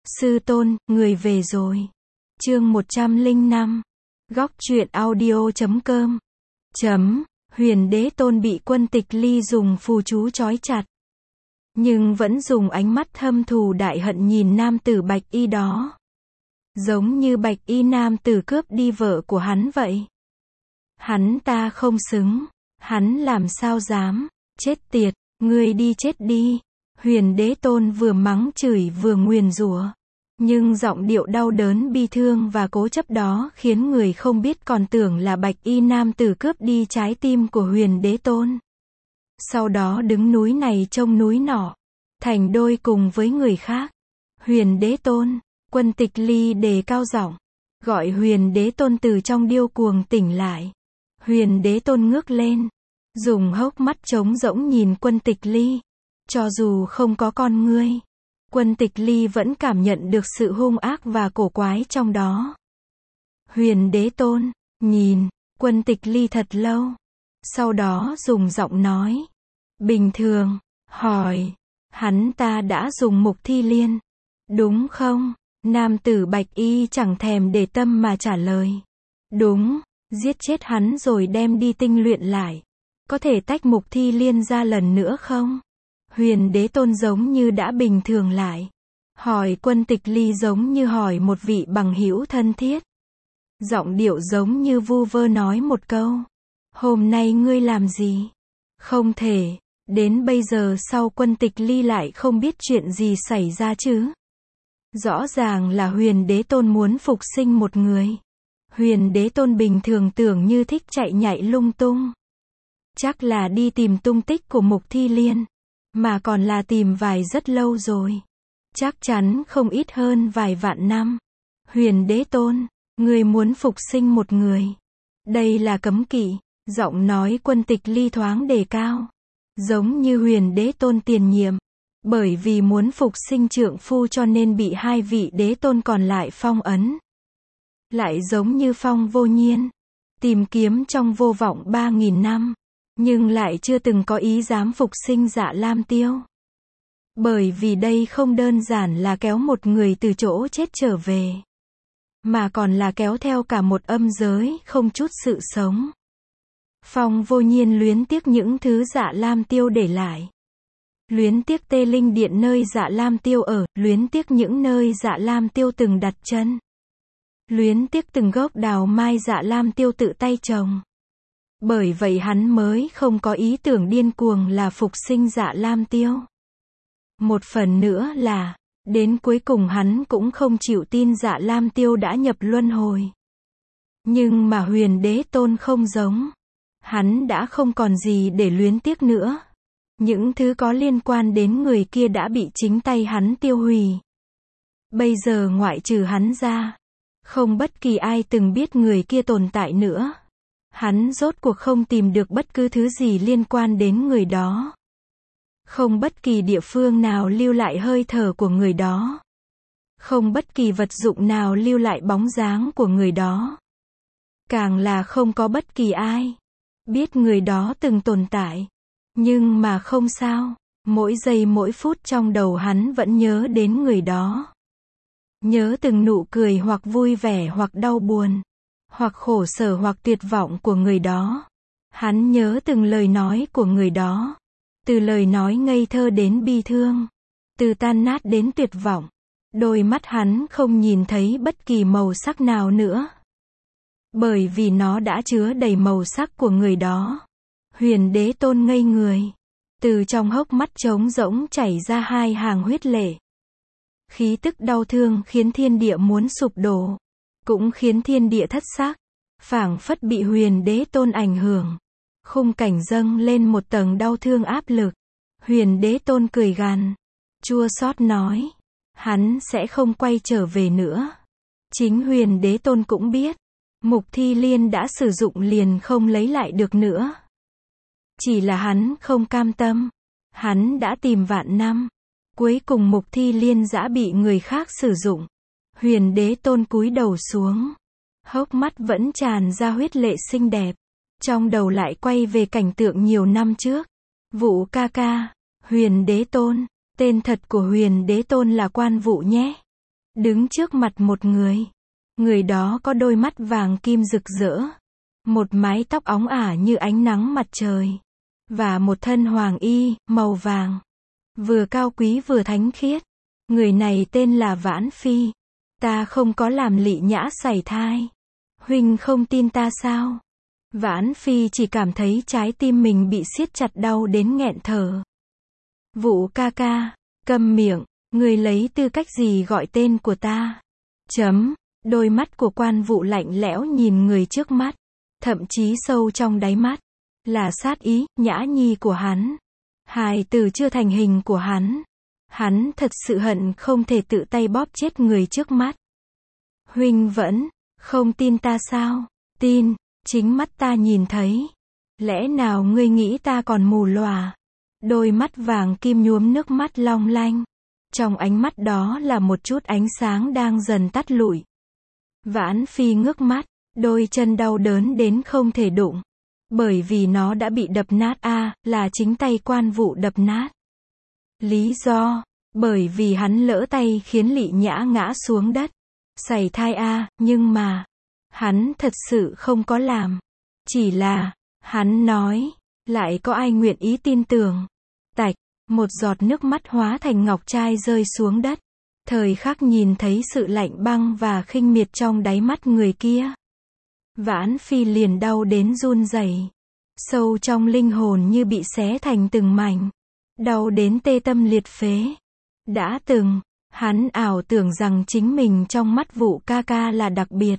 Sư tôn, người về rồi. Chương 105. Góc truyện audio.com. Huyền Đế Tôn bị Quân Tịch Ly dùng phù chú trói chặt, nhưng vẫn dùng ánh mắt thâm thù đại hận nhìn nam tử bạch y đó. Giống như bạch y nam tử cướp đi vợ của hắn vậy. Hắn ta không xứng, hắn làm sao dám, chết tiệt, ngươi đi chết đi. Huyền Đế Tôn vừa mắng chửi vừa nguyền rủa, nhưng giọng điệu đau đớn bi thương và cố chấp đó khiến người không biết còn tưởng là bạch y nam tử cướp đi trái tim của Huyền Đế Tôn. Sau đó đứng núi này trông núi nọ, thành đôi cùng với người khác. Huyền Đế Tôn, Quân Tịch Ly đề cao giọng, gọi Huyền Đế Tôn từ trong điêu cuồng tỉnh lại. Huyền Đế Tôn ngước lên, dùng hốc mắt trống rỗng nhìn Quân Tịch Ly. Cho dù không có con ngươi, Quân Tịch Ly vẫn cảm nhận được sự hung ác và cổ quái trong đó. Huyền Đế Tôn nhìn Quân Tịch Ly thật lâu, sau đó dùng giọng nói bình thường hỏi, hắn ta đã dùng mục thi liên, đúng không? Nam tử bạch y chẳng thèm để tâm mà trả lời, đúng, giết chết hắn rồi đem đi tinh luyện lại. Có thể tách mục thi liên ra lần nữa không? Huyền Đế Tôn giống như đã bình thường lại, hỏi Quân Tịch Ly giống như hỏi một vị bằng hữu thân thiết. Giọng điệu giống như vu vơ nói một câu, hôm nay ngươi làm gì? Không thể, đến bây giờ sau Quân Tịch Ly lại không biết chuyện gì xảy ra chứ. Rõ ràng là Huyền Đế Tôn muốn phục sinh một người. Huyền Đế Tôn bình thường tưởng như thích chạy nhảy lung tung, chắc là đi tìm tung tích của mục thi liên, mà còn là tìm vài rất lâu rồi. Chắc chắn không ít hơn vài vạn năm. Huyền Đế Tôn, ngươi muốn phục sinh một người. Đây là cấm kỵ. Giọng nói Quân Tịch Ly thoáng đề cao, giống như Huyền Đế Tôn tiền nhiệm, bởi vì muốn phục sinh trượng phu cho nên bị hai vị đế tôn còn lại phong ấn. Lại giống như Phong Vô Nhiên, tìm kiếm trong vô vọng 3.000 năm, nhưng lại chưa từng có ý dám phục sinh Dạ Lam Tiêu. Bởi vì đây không đơn giản là kéo một người từ chỗ chết trở về, mà còn là kéo theo cả một âm giới không chút sự sống. Phong Vô Nhiên luyến tiếc những thứ Dạ Lam Tiêu để lại. Luyến tiếc Tê Linh Điện nơi Dạ Lam Tiêu ở, luyến tiếc những nơi Dạ Lam Tiêu từng đặt chân. Luyến tiếc từng gốc đào mai Dạ Lam Tiêu tự tay trồng. Bởi vậy hắn mới không có ý tưởng điên cuồng là phục sinh Dạ Lam Tiêu. Một phần nữa là, đến cuối cùng hắn cũng không chịu tin Dạ Lam Tiêu đã nhập luân hồi. Nhưng mà Huyền Đế Tôn không giống. Hắn đã không còn gì để luyến tiếc nữa. Những thứ có liên quan đến người kia đã bị chính tay hắn tiêu hủy. Bây giờ ngoại trừ hắn ra, không bất kỳ ai từng biết người kia tồn tại nữa. Hắn rốt cuộc không tìm được bất cứ thứ gì liên quan đến người đó. Không bất kỳ địa phương nào lưu lại hơi thở của người đó. Không bất kỳ vật dụng nào lưu lại bóng dáng của người đó. Càng là không có bất kỳ ai biết người đó từng tồn tại. Nhưng mà không sao, mỗi giây mỗi phút trong đầu hắn vẫn nhớ đến người đó. Nhớ từng nụ cười hoặc vui vẻ hoặc đau buồn, hoặc khổ sở hoặc tuyệt vọng của người đó. Hắn nhớ từng lời nói của người đó. Từ lời nói ngây thơ đến bi thương, từ tan nát đến tuyệt vọng. Đôi mắt hắn không nhìn thấy bất kỳ màu sắc nào nữa, bởi vì nó đã chứa đầy màu sắc của người đó. Huyền Đế Tôn ngây người, từ trong hốc mắt trống rỗng chảy ra hai hàng huyết lệ. Khí tức đau thương khiến thiên địa muốn sụp đổ, cũng khiến thiên địa thất sắc, phảng phất bị Huyền Đế Tôn ảnh hưởng. Khung cảnh dâng lên một tầng đau thương áp lực. Huyền Đế Tôn cười gằn, chua xót nói, hắn sẽ không quay trở về nữa. Chính Huyền Đế Tôn cũng biết, mục thi liên đã sử dụng liền không lấy lại được nữa. Chỉ là hắn không cam tâm. Hắn đã tìm vạn năm, cuối cùng mục thi liên đã bị người khác sử dụng. Huyền Đế Tôn cúi đầu xuống, hốc mắt vẫn tràn ra huyết lệ xinh đẹp. Trong đầu lại quay về cảnh tượng nhiều năm trước. Vũ ca ca, Huyền Đế Tôn, tên thật của Huyền Đế Tôn là Quan Vũ nhé. đứng trước mặt một người. Người đó có đôi mắt vàng kim rực rỡ, một mái tóc óng ả như ánh nắng mặt trời, và một thân hoàng y, màu vàng, vừa cao quý vừa thánh khiết. Người này tên là Vãn Phi. Ta không có làm Lị Nhã sảy thai. Huynh không tin ta sao? Vãn Phi chỉ cảm thấy trái tim mình bị siết chặt đau đến nghẹn thở. Vũ ca ca, câm miệng, người lấy tư cách gì gọi tên của ta? Đôi mắt của Quan Vũ lạnh lẽo nhìn người trước mắt, thậm chí sâu trong đáy mắt là sát ý. Nhã nhi của hắn, hài tử chưa thành hình của hắn. Hắn thật sự hận không thể tự tay bóp chết người trước mắt. Huynh vẫn không tin ta sao? Tin, chính mắt ta nhìn thấy. Lẽ nào ngươi nghĩ ta còn mù lòa? Đôi mắt vàng kim nhuốm nước mắt long lanh. Trong ánh mắt đó là một chút ánh sáng đang dần tắt lụi. Vãn Phi ngước mắt, đôi chân đau đớn đến không thể đụng. Bởi vì nó đã bị đập nát là chính tay Quan Vũ đập nát. Lý do, bởi vì hắn lỡ tay khiến Lị Nhã ngã xuống đất. Sảy thai nhưng mà, hắn thật sự không có làm. Chỉ là, hắn nói, lại có ai nguyện ý tin tưởng. Tạch, một giọt nước mắt hóa thành ngọc trai rơi xuống đất. Thời khắc nhìn thấy sự lạnh băng và khinh miệt trong đáy mắt người kia. Vãn Phi liền đau đến run rẩy. Sâu trong linh hồn như bị xé thành từng mảnh. Đau đến tê tâm liệt phế. Đã từng, hắn ảo tưởng rằng chính mình trong mắt Vũ ca ca là đặc biệt.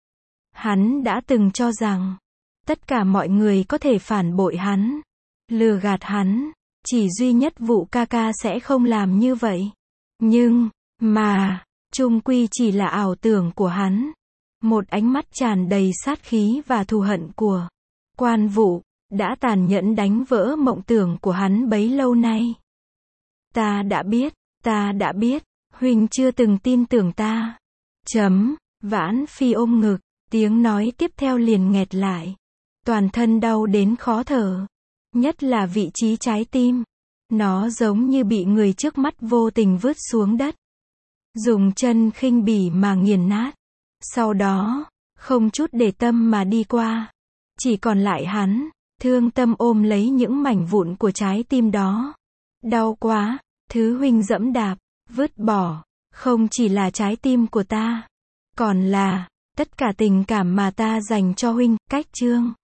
Hắn đã từng cho rằng, tất cả mọi người có thể phản bội hắn, lừa gạt hắn, chỉ duy nhất Vũ ca ca sẽ không làm như vậy. Nhưng, mà, chung quy chỉ là ảo tưởng của hắn. Một ánh mắt tràn đầy sát khí và thù hận của Quan Vũ đã tàn nhẫn đánh vỡ mộng tưởng của hắn bấy lâu nay. Ta đã biết, huynh chưa từng tin tưởng ta. Vãn Phi ôm ngực, tiếng nói tiếp theo liền nghẹt lại. Toàn thân đau đến khó thở. Nhất là vị trí trái tim. Nó giống như bị người trước mắt vô tình vứt xuống đất. Dùng chân khinh bỉ mà nghiền nát. Sau đó, không chút để tâm mà đi qua. Chỉ còn lại hắn, thương tâm ôm lấy những mảnh vụn của trái tim đó. Đau quá, thứ huynh dẫm đạp, vứt bỏ, không chỉ là trái tim của ta, còn là tất cả tình cảm mà ta dành cho huynh. Cách chương